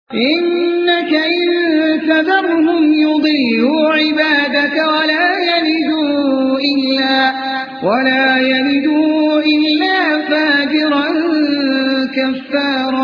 إنك إن تذرهم يضلوا عبادك ولا يلدوا إلا فاجرا كفارا.